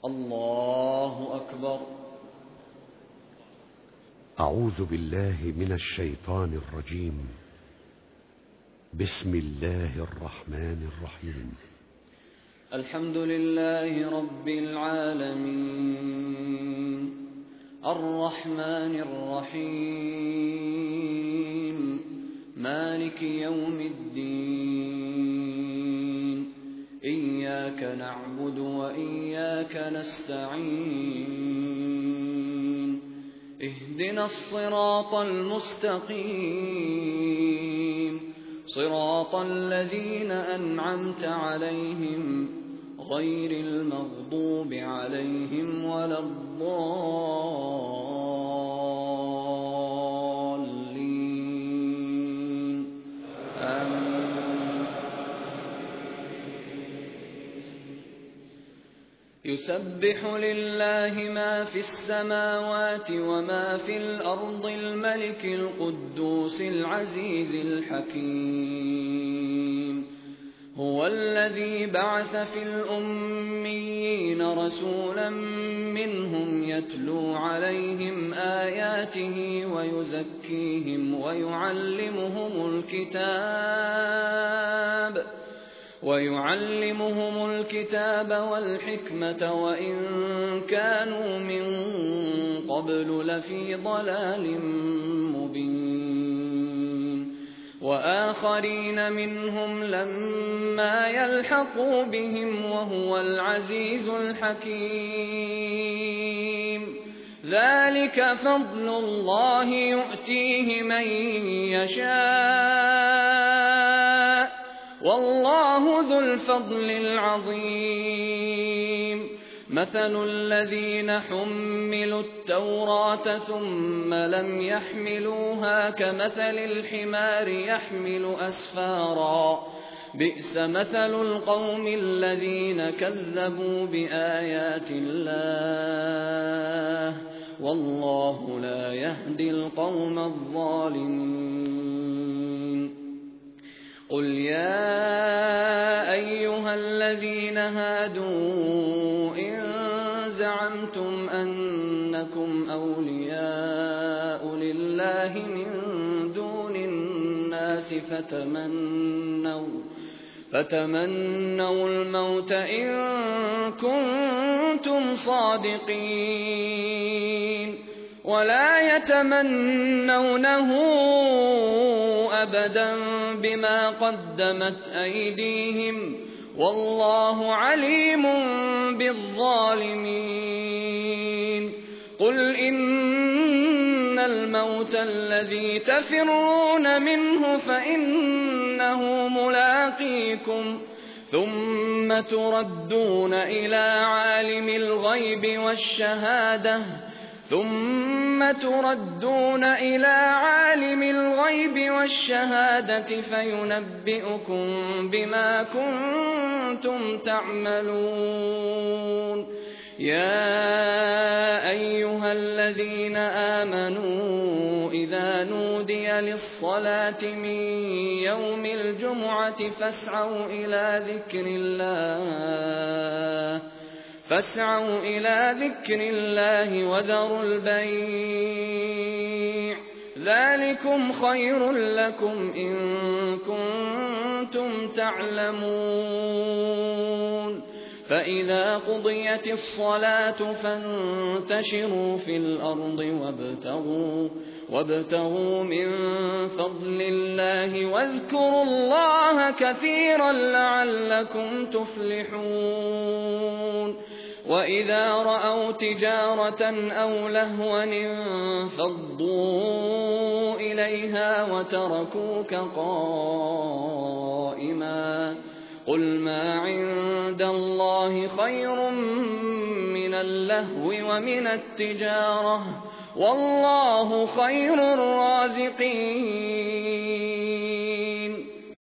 الله أكبر. أعوذ بالله من الشيطان الرجيم. بسم الله الرحمن الرحيم. الحمد لله رب العالمين، الرحمن الرحيم، مالك يوم الدين، إياك نعبد وإياك نستعين، اهدنا الصراط المستقيم، صراط الذين أنعمت عليهم غير المغضوب عليهم ولا الضالين. آمين. يسبح لله ما في السماوات وما في الأرض، الملك القدوس العزيز الحكيم. هو الذي بعث في الأميين رسولا منهم يتلو عليهم آياته ويعلمهم الكتاب والحكمة وإن كانوا من قبل لفي ضلال مبين، وآخرين منهم لما يلحقوا بهم وهو العزيز الحكيم. ذلك فضل الله يؤتيه من يشاء، والله ذو الفضل العظيم. مثل الذين حملوا التوراة ثم لم يحملوها كمثل الحمار يحمل أسفارا، بئس مثل القوم الذين كذبوا بآيات الله، والله لا يهدي القوم الظالمين. قل يا أيها الذين هادوا إن زعمتم أنكم أولياء لله من دون الناس فتمنوا الموت إن كنتم صادقين، ولا يتمنونه أبدا بما قدمت أيديهم، والله عليم بالظالمين. قل إن الموت الذي تفرون منه فإنه ملاقيكم، ثم تردون إلى عالم الغيب والشهادة فينبئكم بما كنتم تعملون. يا أيها الذين آمنوا إذا نودي للصلاة من يوم الجمعة فاسعوا إلى ذكر الله وذروا البيع، ذلكم خير لكم إن كنتم تعلمون. فإذا قضيت الصلاة فانتشروا في الأرض وابتغوا من فضل الله واذكروا الله كثيرا لعلكم تفلحون. وإذا رأوا تجارة أو لهوا انفضوا إليها وتركوك قائما، قل ما عند الله خير من اللهو ومن التجارة، والله خير الرازقين.